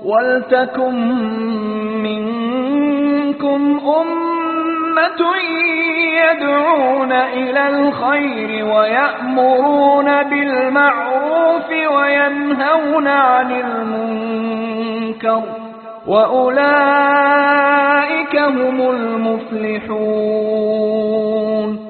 ولتكن منكم أمة يدعون إلى الخير ويأمرون بالمعروف وينهون عن المنكر وأولئك هم المفلحون.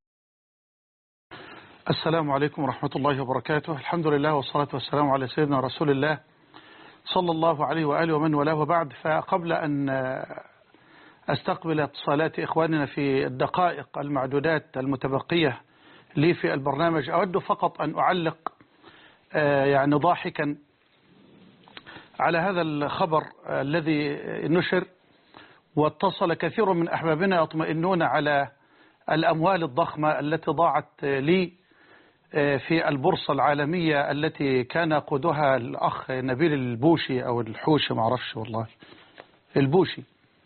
السلام عليكم ورحمة الله وبركاته. الحمد لله والصلاة والسلام على سيدنا رسول الله صلى الله عليه وآله ومن والاه، وبعد. فقبل أن أستقبل اتصالات إخواننا في الدقائق المعدودات المتبقية لي في البرنامج، أود فقط أن أعلق يعني ضاحكا على هذا الخبر الذي نشر، واتصل كثير من أحبابنا يطمئنون على الأموال الضخمة التي ضاعت لي في البورصة العالمية التي كان يقودها الأخ نبيل البوشي أو الحوشي، معرفش والله، البوشي.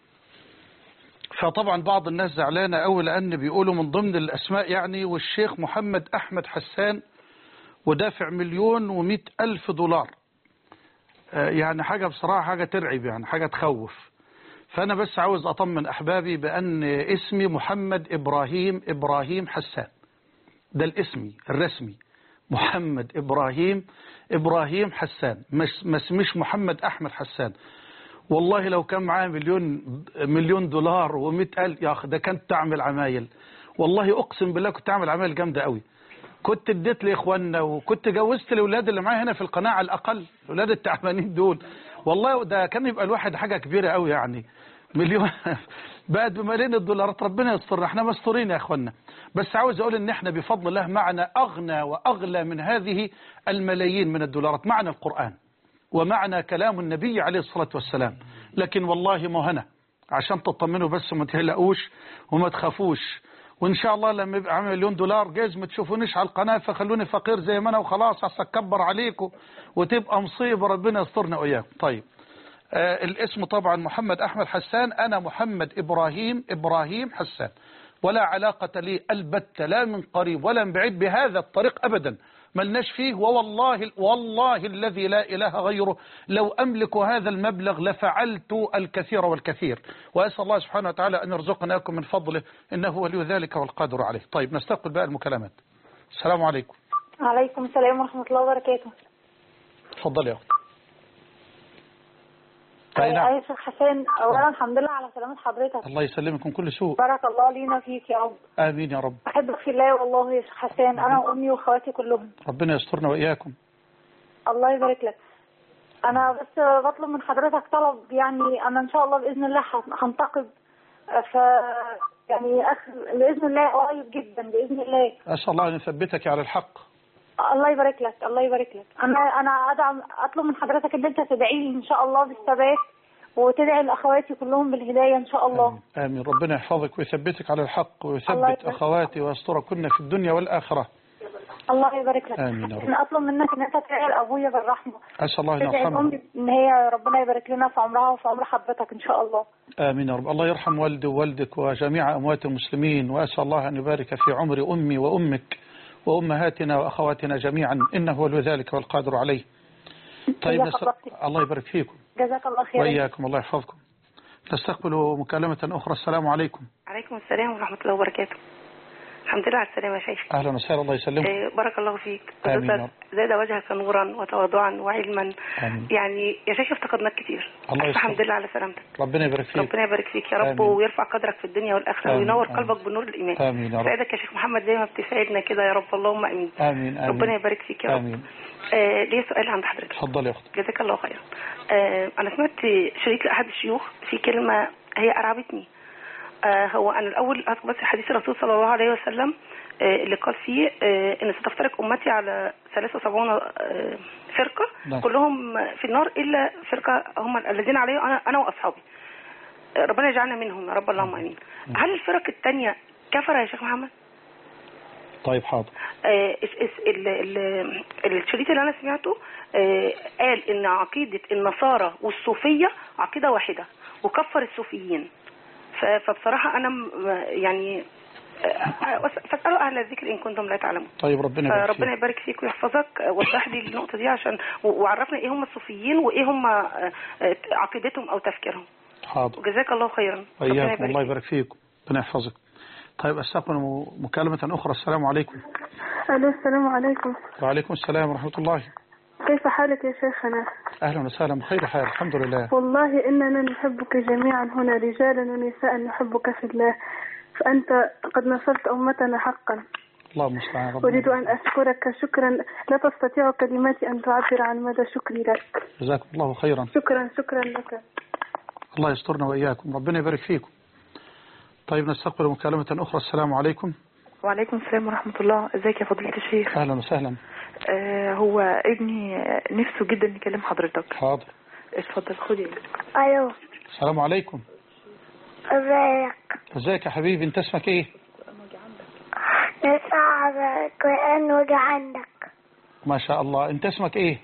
فطبعا بعض الناس زعلانة أوي لأن بيقولوا من ضمن الأسماء يعني والشيخ محمد أحمد حسان ودافع $1,100,000. يعني حاجة بصراحة حاجة ترعب، يعني حاجة تخوف. فأنا بس عاوز أطمن أحبابي بأن اسمي محمد إبراهيم حسان، ده الاسمي الرسمي، محمد إبراهيم حسان، مش محمد أحمد حسان. والله لو كان معايا مليون دولار و100,000 يا أخي ده كنت تعمل عمايل، والله أقسم بالله كنت تعمل عمايل جامدة قوي. كنت اديت لإخواننا وكنت جوزت الأولاد اللي معايا هنا في القناة على الأقل، الأولاد التعبانين دول. والله ده كان يبقى الواحد حاجة كبيرة قوي، يعني مليون بقت بملايين الدولارات. ربنا يستر، احنا مستورين يا اخوانا. بس عاوز اقول ان احنا بفضل الله معنا اغنى واغلى من هذه الملايين من الدولارات. معنا القرآن ومعنا كلام النبي عليه الصلاة والسلام. لكن والله ما هنا عشان تطمنوا بس وما تهلقوش وما تخافوش. وان شاء الله لما يبقى عامل $1,000,000 جايز ما تشوفونيش على القناة، فخلوني فقير زي ما انا وخلاص، عسى اكبر عليكم وتبقى مصيبة. ربنا يسترنا وإياكم. طيب الاسم طبعا محمد أحمد حسان، أنا محمد إبراهيم حسان، ولا علاقة لي البتة لا من قريب ولا من بعيد بهذا الطريق أبدا، ملناش فيه. والله الذي لا إله غيره لو أملك هذا المبلغ لفعلت الكثير والكثير، وأسأل الله سبحانه وتعالى أن يرزقنا إياكم من فضله إنه ولي ذلك والقادر عليه. طيب نستقبل بقى المكالمات. السلام عليكم. وعليكم السلام ورحمة الله وبركاته. تفضل يا أخي. يا شيخ حسان، أولا الحمد لله على سلامة حضرتك. الله يسلمك من كل سوء. بارك الله لينا فيك يا رب. آمين يا رب. أحبك في الله والله يا شيخ حسان، أنا وأمي وأخواتي كلهم. ربنا يسترنا وإياكم. الله يبارك لك. أنا بس بطلب من حضرتك طلب، يعني أنا إن شاء الله بإذن الله هنتقب، يعني بإذن الله قريب جدا بإذن الله. أسأل الله أن يثبتك على الحق. الله يبارك لك، الله يبارك لك. أنا أطلب من حضرتك إن أنت تدعي لي إن شاء الله بالثبات، وتدعي لأخواتي كلهم بالهداية إن شاء الله. آمين. ربنا يحفظك ويثبتك على الحق ويثبت أخواتي ويستركن في الدنيا والآخرة. الله يبارك لك. آمين يا رب. أنا أطلب منك إن أنت تدعي لأبويا بالرحمة. أسأل الله أن تدعي يرحمه. لأمي إن هي ربنا يبارك لنا في عمرها وفي عمر حضرتك إن شاء الله. آمين يا رب. الله يرحم والدي ووالدك وجميع أموات المسلمين، وأسأل الله أن يبارك في عمر أمي وأمك وأمهاتنا وأخواتنا جميعا، إنه ولي ذلك والقادر عليه. طيب الله يبارك فيكم. جزاك الله خير. وإياكم، الله يحفظكم. نستقبل مكالمة أخرى. السلام عليكم. عليكم السلام ورحمة الله وبركاته. الحمد لله على السلامة يا شيخ. أهلا وسهلا، الله يسلمك. بارك الله فيك. زاد وجهك نورا وتواضعا وعلما. آمين. يعني يا شيخ افتقدناك كتير. الله الحمد لله على سلامتك. ربنا يبارك فيك. ربنا يبارك فيك يا رب. آمين. ويرفع قدرك في الدنيا والآخرة وينور قلبك بنور الإيمان. آمين يا رب. سعيدك يا شيخ محمد زي ما بتسعدنا كده يا رب، اللهم آمين. آمين. ربنا يبارك فيك يا رب. آمين. ليه سؤال عند حضرتك. اتفضل يا أختي. جزاك الله خيرا. أنا سمعت شريك لأحد الشيوخ في كلمة هي أرعبتني. هو أنا الأول بس حديث الرسول صلى الله عليه وسلم اللي قال فيه إن ستفترق أمتي على 73 فرقة. نعم. كلهم في النار إلا فرقة هم الذين عليه أنا وأصحابي. ربنا يجعلنا منهم يا رب، اللهم آمين. هل الفرق الثانية كفر يا شيخ محمد؟ طيب حاضر. الشريط اللي أنا سمعته قال إن عقيدة النصارى والصوفية عقيدة واحدة وكفر الصوفيين. فبصراحة أنا يعني فاسألوا أهل الذكر إن كنتم لا تعلمون. طيب ربنا يبارك فيك. ربنا يبارك فيك ويحفظك. وضح لي النقطة دي عشان وعرفنا إيه هم الصوفيين وإيه هم عقيدتهم أو تفكيرهم. حاضر. وجزاك الله خيرا. وإياكم الله يبارك فيكم. ربنا يحفظك. طيب أستقبل مكالمة أخرى. السلام عليكم. ألو السلام عليكم. وعليكم السلام ورحمة الله. كيف حالك يا شيخنا؟ أهلا وسهلا بخير حال الحمد لله. والله إننا نحبك جميعا هنا رجالا ونساء نحبك في الله، فأنت قد نصرت أمتنا حقا. الله المستعان. أريد أن أشكرك شكرا لا تستطيع كلماتي أن تعبر عن مدى شكري لك. جزاكم الله خيرا. شكرا لك. الله يسترنا وإياكم ربنا يبارك فيكم. طيب نستقبل مكالمة أخرى. السلام عليكم. وعليكم السلام ورحمة الله. ازيك يا فضيلة الشيخ؟ أهلا وسهلا. هو ابني نفسه جدا يكلم حضرتك. حاضر. اتفضل خدي. أيوه. السلام عليكم. ازيك يا حبيبي؟ انت اسمك ايه؟ نسعى القرآن وجه عندك. ما شاء الله. انت اسمك ايه؟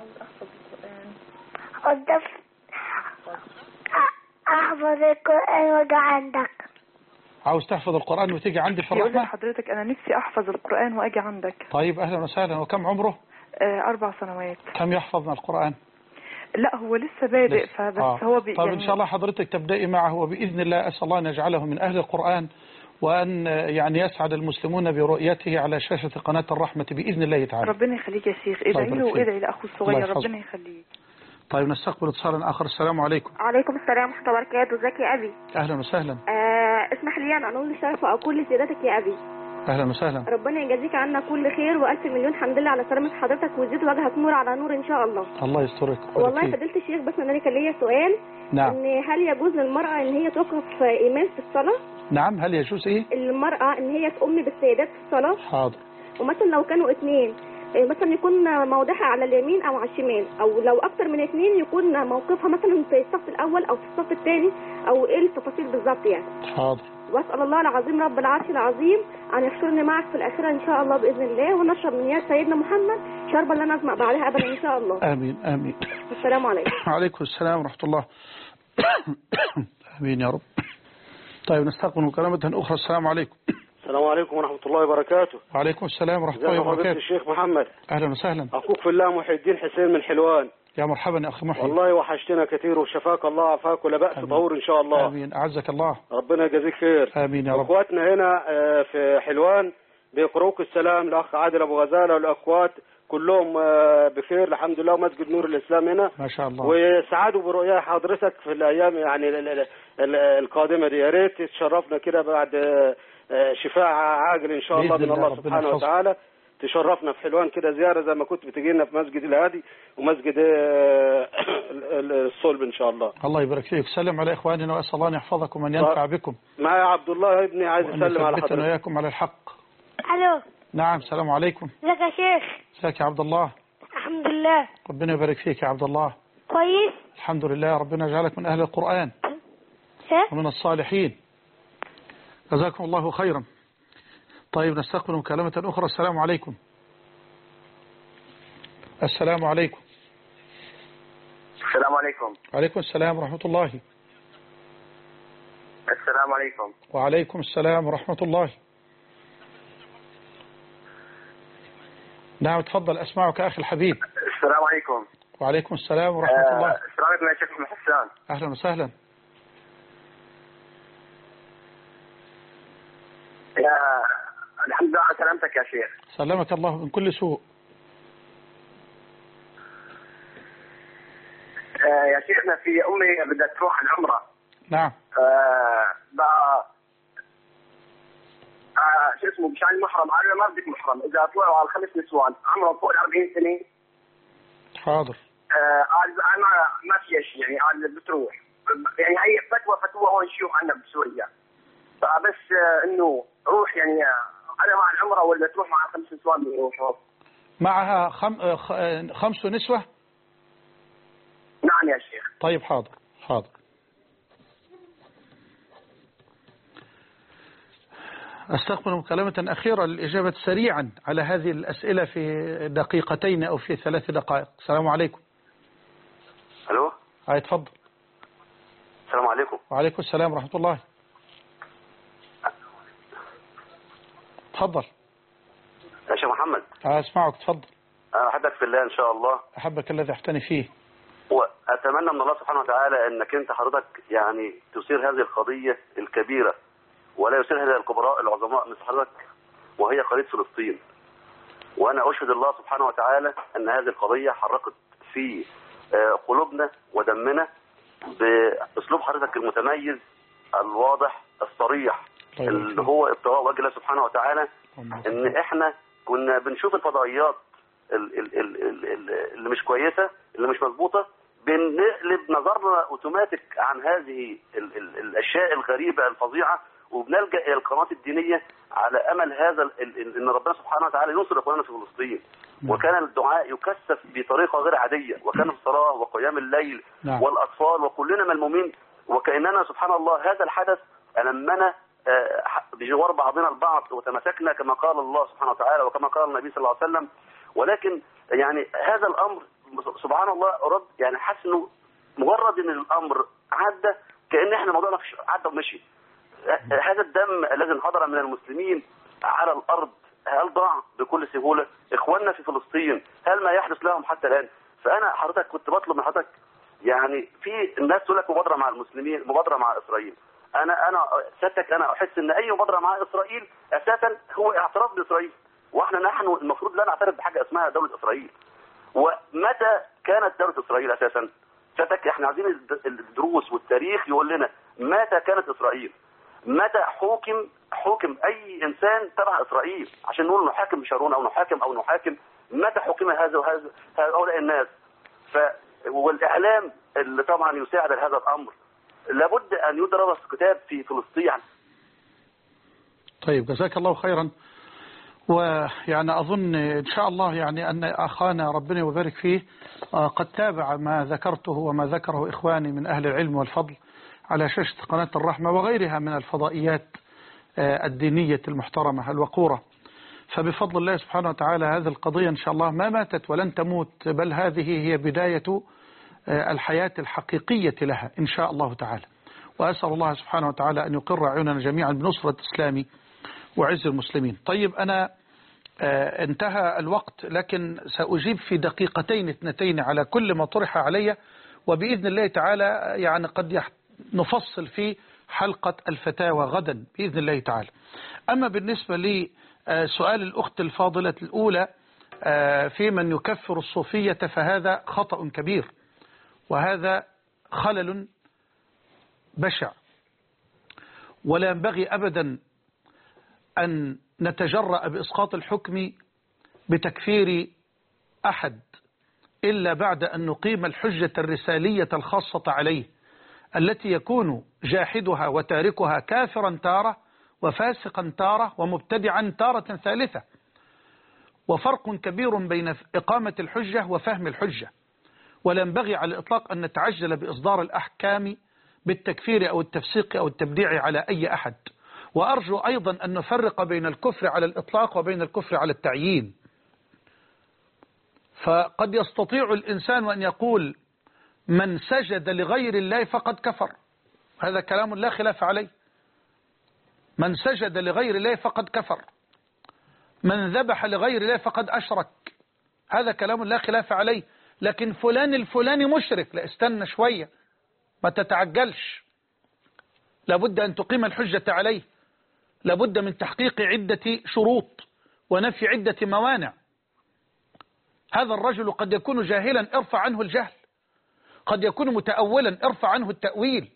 أحفظ القرآن وجه عندك. عاوز تحفظ القرآن وتيجي عندي في يقول الرحمة؟ لحضرتك أنا نفسي أحفظ القرآن وأجي عندك. طيب أهلا وسهلا. وكم عمره؟ 4 سنوات. كم يحفظ من القرآن؟ لا هو لسه بادئ فبس هو طيب يعني إن شاء الله حضرتك تبدأي معه وبإذن الله أسأل الله أن يجعله من أهل القرآن وأن يعني يسعد المسلمون برؤيته على شاشة قناة الرحمة بإذن الله تعالى. ربنا يخليك يا شيخ. ادعي له وادعي لأخوه الصغير ربنا يخليك. طيب نستقبل اتصالا آخر. السلام عليكم. عليكم السلام ورحمة الله وبركاته. ازيك يا أبي؟ أهلا وسهلا. اسمح لي أن أنول الشرف وأقول لسيادتك يا أبي أهلا وسهلا. ربنا يجازيك عنا كل خير وألف مليون حمد لله على سلامة حضرتك ويزيد وجهك نور على نور إن شاء الله. الله يسترك. والله فضيلة الشيخ بس أنا كان ليا سؤال. نعم. إن هل يجوز للمرأة إن هي توقف إيمان في الصلاة؟ نعم. هل يجوز إيه؟ المرأة إن هي تؤم بالسيدات في الصلاة؟ حاضر. ومثلا لو كانوا 2 مثلا يكون موضعها على اليمين او على الشمال، او لو اكتر من 2 يكون موقفها مثلا في الصف الاول او في الصف الثاني، او ايه التفاصيل بالظبط يعني. حاضر. واسال الله العظيم رب العرش العظيم ان يحشرني معك في الاخره ان شاء الله باذن الله، ونشرب من يد سيدنا محمد شربا لا نظمأ بعدها ابدا ان شاء الله. امين امين. السلام عليكم. وعليكم السلام ورحمه الله. امين يا رب. طيب نستقبل مكالمة أخرى. السلام عليكم. السلام عليكم ورحمة الله وبركاته. وعليكم السلام ورحمة الله وبركاته. الشيخ محمد. أهلا وسهلا. أخوك في الله محي الدين حسين من حلوان. يا مرحبا يا أخي محي. والله وحشتنا كثير وشفاك الله عافاك ولا بأس طهور إن شاء الله. آمين. أعزك الله. ربنا يجازيك خير. آمين يا رب. أخواتنا هنا في حلوان بيقروك السلام الأخ عادل أبو غزالة والأخوات كلهم بخير الحمد لله، ومسجد نور الإسلام هنا ما شاء الله. وسعادوا برؤيا حضرتك في الأيام يعني القادمة دي. يا ريت تشرفنا كده بعد شفاء عاجل إن شاء الله من الله سبحانه وتعالى. تشرفنا في حلوان كده زيارة زي ما كنت بتجي لنا في مسجد الهادي ومسجد الصلب إن شاء الله. الله يبارك فيك. سلم على إخواننا وأسأل الله أن يحفظكم وأن ينفع بكم. معي عبد الله ابني عايز يسلم على حضرتك. وإياكم على الحق. ألو. نعم. السلام عليكم. ازيك يا شيخ؟ ازيك يا عبد الله؟ الحمد لله. ربنا يبارك فيك يا عبد الله. كويس؟ الحمد لله. ربنا يجعلك من أهل القرآن ومن الصالحين. جزاكم الله خيرا. طيب نستقبل مكالمة أخرى. السلام عليكم. السلام عليكم. السلام عليكم. وعليكم السلام ورحمة الله. السلام عليكم. وعليكم السلام ورحمة الله. نعم تفضل أسمعك أخي الحبيب. السلام عليكم. وعليكم السلام ورحمة الله. السلام عليكم يا شيخ حسان. أهلا وسهلا. الحمد لله على سلامتك يا شيخ. سلمك الله من كل سوء. يا شيخنا في أمي بدها تروح العمرة. نعم. شو اسمه مشان المحرم، أنا ما بدك محرم إذا طلعوا على 5 نسوان عمره فوق 40 سنة. حاضر. أنا ما في شيء يعني أنا بتروح يعني هي فتوى هون شيوخ عندنا بسوريا، فبس إنه روح يعني أنا مع العمرة ولا تروح مع 5 نسوان بيروحوا معها 5 نسوة. نعم يا شيخ. طيب حاضر حاضر. أستقبل مكالمة أخيرة للإجابة سريعا على هذه الأسئلة في دقيقتين أو في 3 دقائق. السلام عليكم. ألو. تفضل. السلام عليكم. وعليكم السلام ورحمة الله. اتفضل يا شيخ محمد. اسمعك، اتفضل. احبك في الله ان شاء الله. احبك الذي احتني فيه. واتمنى من الله سبحانه وتعالى انك انت حضرتك يعني تثير هذه القضيه الكبيره ولا يثيرها الكبراء العظماء مثل حضرتك، وهي قضيه فلسطين. وانا اشهد الله سبحانه وتعالى ان هذه القضيه حركت في قلوبنا ودمنا باسلوب حضرتك المتميز الواضح الصريح اللي هو ابتغاء وجه الله سبحانه وتعالى. ان احنا كنا بنشوف الفضائيات اللي مش كويسه، اللي مش مظبوطه، بنقلب نظرنا اوتوماتيك عن هذه الاشياء الغريبه الفظيعه، وبنلجا الى القنوات الدينيه على امل هذا ان ربنا سبحانه وتعالى ينصر اخواننا في فلسطين. وكان الدعاء يكثف بطريقه غير عاديه، وكان الصلاه وقيام الليل والاطفال وكلنا ملمومين، وكاننا سبحان الله هذا الحدث ألمنا بجوار بعضنا البعض وتمسكنا كما قال الله سبحانه وتعالى وكما قال النبي صلى الله عليه وسلم. ولكن يعني هذا الأمر سبحان الله رد يعني حاسس انه مجرد ان الأمر عدى كأن احنا موضوعنا عدى ومشي. هذا الدم الذي انحدر من المسلمين على الأرض هل ضاع بكل سهولة؟ إخواننا في فلسطين هل ما يحدث لهم حتى الآن؟ فأنا حضرتك كنت بطلب من حضرتك يعني في الناس تقول لك مبادرة مع المسلمين، مبادرة مع إسرائيل. أنا سيادتك أنا أحس إن أي مبادرة مع إسرائيل أساسا هو اعتراف بإسرائيل، نحن المفروض لا نعترف بحاجة اسمها دولة إسرائيل. ومتى كانت دولة إسرائيل أساسا؟ سيادتك احنا عايزين الدروس والتاريخ يقول لنا متى كانت إسرائيل؟ متى حكم أي إنسان تبع إسرائيل عشان نقول نحاكم شارون أو نحاكم متى حكم هؤلاء الناس؟ والإعلام اللي طبعا يساعد هذا الأمر لابد أن يدرس كتاب في فلسطين. طيب جزاك الله خيرا. ويعني أظن إن شاء الله يعني أن أخانا ربنا يبارك فيه قد تابع ما ذكرته وما ذكره إخواني من أهل العلم والفضل على شاشة قناة الرحمة وغيرها من الفضائيات الدينية المحترمة الوقورة. فبفضل الله سبحانه وتعالى هذه القضية إن شاء الله ما ماتت ولن تموت، بل هذه هي بداية الحياة الحقيقية لها إن شاء الله تعالى. وأسأل الله سبحانه وتعالى أن يقر عيوننا جميعا بنصرة الإسلام وعز المسلمين. طيب أنا انتهى الوقت، لكن سأجيب في دقيقتين اثنتين على كل ما طرح علي، وبإذن الله تعالى يعني قد نفصل في حلقة الفتاوى غدا بإذن الله تعالى. أما بالنسبة لسؤال الأخت الفاضلة الأولى في من يكفر الصوفية، فهذا خطأ كبير وهذا خلل بشع، ولا ينبغي أبدا أن نتجرأ بإسقاط الحكم بتكفير أحد إلا بعد أن نقيم الحجة الرسالية الخاصة عليه، التي يكون جاحدها وتاركها كافرا تارة وفاسقا تارة ومبتدعا تارة ثالثة. وفرق كبير بين إقامة الحجة وفهم الحجة، ولا ينبغي على الإطلاق أن نتعجل بإصدار الأحكام بالتكفير أو التفسيق أو التبديع على أي أحد. وأرجو أيضا أن نفرق بين الكفر على الإطلاق وبين الكفر على التعيين. فقد يستطيع الإنسان أن يقول من سجد لغير الله فقد كفر، هذا كلام لا خلاف عليه. من سجد لغير الله فقد كفر، من ذبح لغير الله فقد أشرك، هذا كلام لا خلاف عليه. لكن فلان الفلاني مشرك، لا استنى شوية، ما تتعجلش، لابد أن تقيم الحجة عليه، لابد من تحقيق عدة شروط ونفي عدة موانع. هذا الرجل قد يكون جاهلا ارفع عنه الجهل، قد يكون متأولا ارفع عنه التأويل،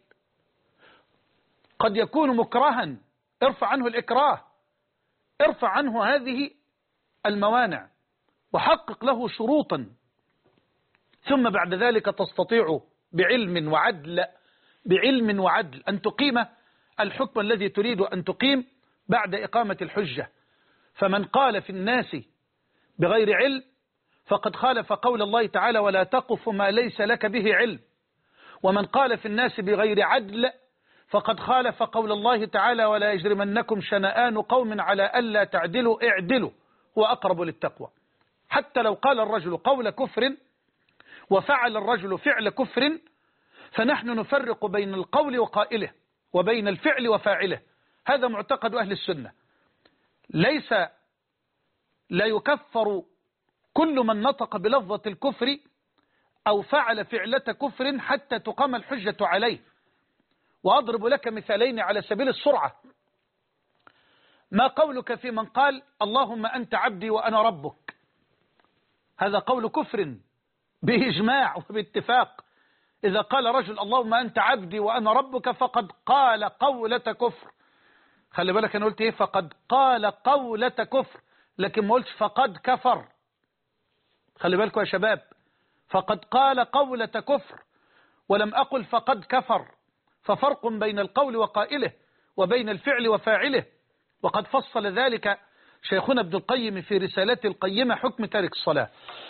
قد يكون مكرها ارفع عنه الإكراه، ارفع عنه هذه الموانع وحقق له شروطا، ثم بعد ذلك تستطيع بعلم وعدل أن تقيم الحكم الذي تريد أن تقيم بعد إقامة الحجة. فمن قال في الناس بغير علم فقد خالف قول الله تعالى ولا تقف ما ليس لك به علم، ومن قال في الناس بغير عدل فقد خالف قول الله تعالى ولا يجرمنكم شنآن قوم على ألا تعدلوا اعدلوا هو أقرب للتقوى. حتى لو قال الرجل قول كفر وفعل الرجل فعل كفر فنحن نفرق بين القول وقائله وبين الفعل وفاعله، هذا معتقد أهل السنة. ليس لا يكفر كل من نطق بلفظة الكفر أو فعل فعلة كفر حتى تقام الحجة عليه. وأضرب لك مثالين على سبيل السرعة. ما قولك في من قال اللهم أنت عبدي وأنا ربك؟ هذا قول كفر بإجماع وباتفاق. إذا قال رجل اللهم أنت عبدي وأنا ربك فقد قال قولة كفر. خلي بالك أنا قلت إيه؟ فقد قال قولة كفر، لكن ما قلتش فقد كفر. خلي بالكم يا شباب، فقد قال قولة كفر ولم أقل فقد كفر، ففرق بين القول وقائله وبين الفعل وفاعله. وقد فصل ذلك شيخنا ابن القيم في رسالته القيمة حكم تارك الصلاة.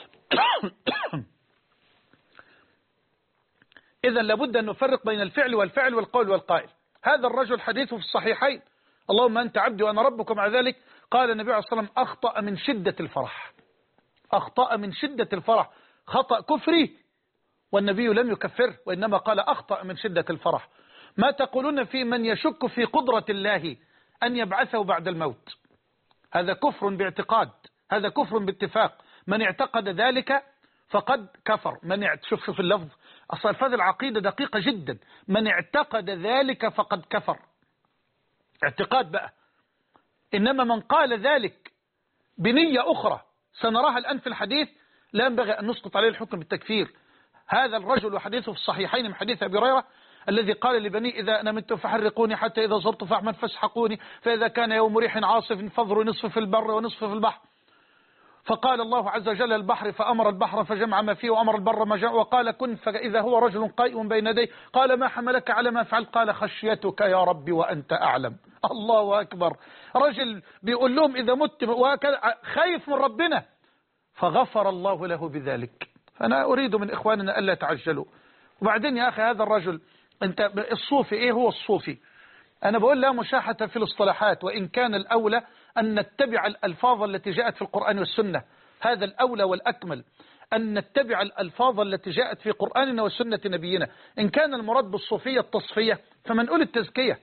إذا لابد أن نفرق بين الفعل والفعل والقول والقائل. هذا الرجل حديثه في الصحيحين اللهم أنت عبدي وأنا ربك، مع ذلك قال النبي عليه الصلاة والسلام أخطأ من شدة الفرح. أخطأ من شدة الفرح، خطأ كفري، والنبي لم يكفره وإنما قال أخطأ من شدة الفرح. ما تقولون في من يشك في قدرة الله أن يبعثه بعد الموت؟ هذا كفر باعتقاد، هذا كفر باتفاق. من اعتقد ذلك فقد كفر. شوف اللفظ، أصل الفاظ العقيدة دقيقة جدا. من اعتقد ذلك فقد كفر، اعتقاد بقى. إنما من قال ذلك بنية أخرى سنراها الآن في الحديث لا ينبغي أن نسقط عليه الحكم بالتكفير. هذا الرجل وحديثه في الصحيحين من حديث أبي هريرة الذي قال لبني إذا أنا مت فحرقوني حتى إذا زرت فحما فاسحقوني، فإذا كان يوم ريح عاصف فاضروا نصف في البر ونصف في البحر. فقال الله عز وجل البحر فأمر البحر فجمع ما فيه وأمر البر ما جمع، وقال كن، فإذا هو رجل قائم بين يديه قال ما حملك على ما فعل؟ قال خشيتك يا ربي وأنت أعلم. الله أكبر. رجل بيقول لهم إذا مت خايف من ربنا، فغفر الله له بذلك. فأنا أريد من إخواننا ألا تعجلوا. وبعدين يا أخي هذا الرجل، أنت الصوفي إيه هو الصوفي؟ أنا بقول لا مشاحة في الاصطلاحات، وإن كان الأولى أن نتبع الألفاظ التي جاءت في القرآن والسنة. هذا الأولى والأكمل، أن نتبع الألفاظ التي جاءت في قرآننا وسنة نبينا. إن كان المراد بالصوفية التصفية فمنقول التزكية،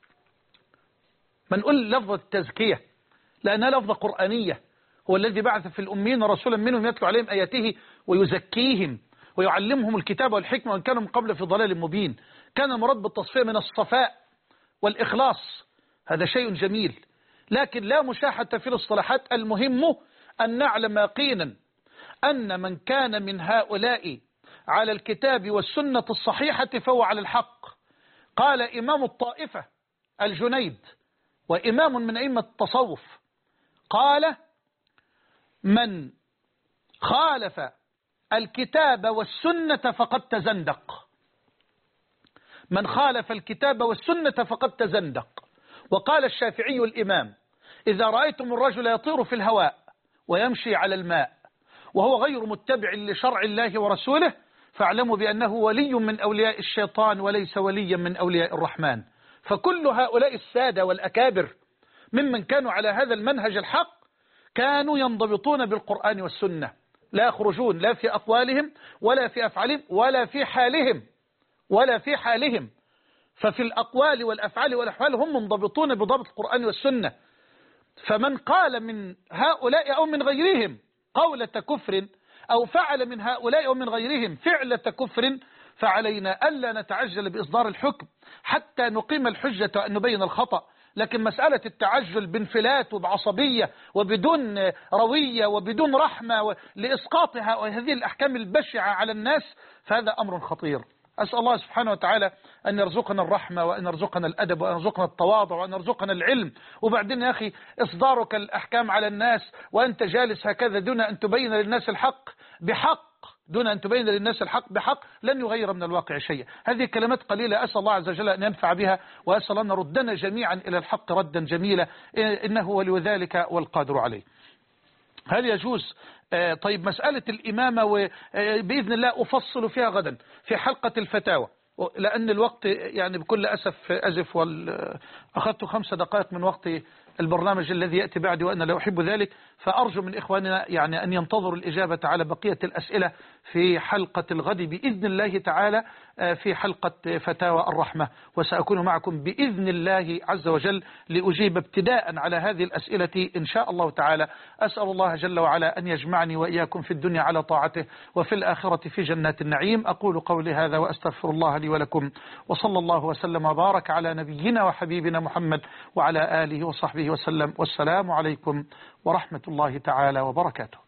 منقول لفظة التزكية لأنها لفظة قرآنية. هو الذي بعث في الأمين رسولا منهم يتلو عليهم آياته ويزكيهم ويعلمهم الكتاب والحكمة وإن كانوا من قبل في ضلال مبين. كان المراد بالتصفية من الصفاء والإخلاص، هذا شيء جميل. لكن لا مشاحة في الاصطلاحات. المهم أن نعلم يقينا أن من كان من هؤلاء على الكتاب والسنة الصحيحة فهو على الحق. قال إمام الطائفة الجنيد وإمام من أئمة التصوف، قال من خالف الكتاب والسنة فقد تزندق. من خالف الكتاب والسنة فقد تزندق. وقال الشافعي الإمام إذا رأيتم الرجل يطير في الهواء ويمشي على الماء وهو غير متبع لشرع الله ورسوله فاعلموا بأنه ولي من أولياء الشيطان وليس وليا من أولياء الرحمن. فكل هؤلاء السادة والأكابر ممن كانوا على هذا المنهج الحق كانوا ينضبطون بالقرآن والسنة، لا يخرجون لا في أقوالهم ولا في أفعالهم ولا في حالهم ففي الأقوال والأفعال والأحوال هم منضبطون بضبط القرآن والسنة. فمن قال من هؤلاء أو من غيرهم قولة كفر أو فعل من هؤلاء أو من غيرهم فعلة كفر فعلينا ألا نتعجل بإصدار الحكم حتى نقيم الحجة وأن نبين الخطأ. لكن مسألة التعجل بانفلات وبعصبية وبدون روية وبدون رحمة لإسقاطها وهذه الأحكام البشعة على الناس فهذا أمر خطير. أسأل الله سبحانه وتعالى أن يرزقنا الرحمة وأن يرزقنا الأدب وأن يرزقنا التواضع وأن يرزقنا العلم. وبعدين يا أخي إصدارك الأحكام على الناس وأنت جالس هكذا دون أن تبين للناس الحق بحق لن يغير من الواقع شيئا. هذه كلمات قليلة أسأل الله عز وجل أن ينفع بها وأسأل أن ردنا جميعا إلى الحق ردا جميلا إنه ولي ذلك والقادر عليه. هل يجوز طيب مسألة الإمامة وبإذن الله أفصل فيها غدا في حلقة الفتاوى لأن الوقت يعني بكل أسف أزف أخذت 5 دقائق من وقت البرنامج الذي يأتي بعدي وأنا لا أحب ذلك. فأرجو من إخواننا يعني أن ينتظروا الإجابة على بقية الأسئلة في حلقة الغد بإذن الله تعالى، في حلقة فتاوى الرحمة، وسأكون معكم بإذن الله عز وجل لأجيب ابتداء على هذه الأسئلة إن شاء الله تعالى. أسأل الله جل وعلا أن يجمعني وإياكم في الدنيا على طاعته وفي الآخرة في جنات النعيم. أقول قولي هذا وأستغفر الله لي ولكم، وصلى الله وسلم وبارك على نبينا وحبيبنا محمد وعلى آله وصحبه وسلم، والسلام عليكم ورحمة الله تعالى وبركاته.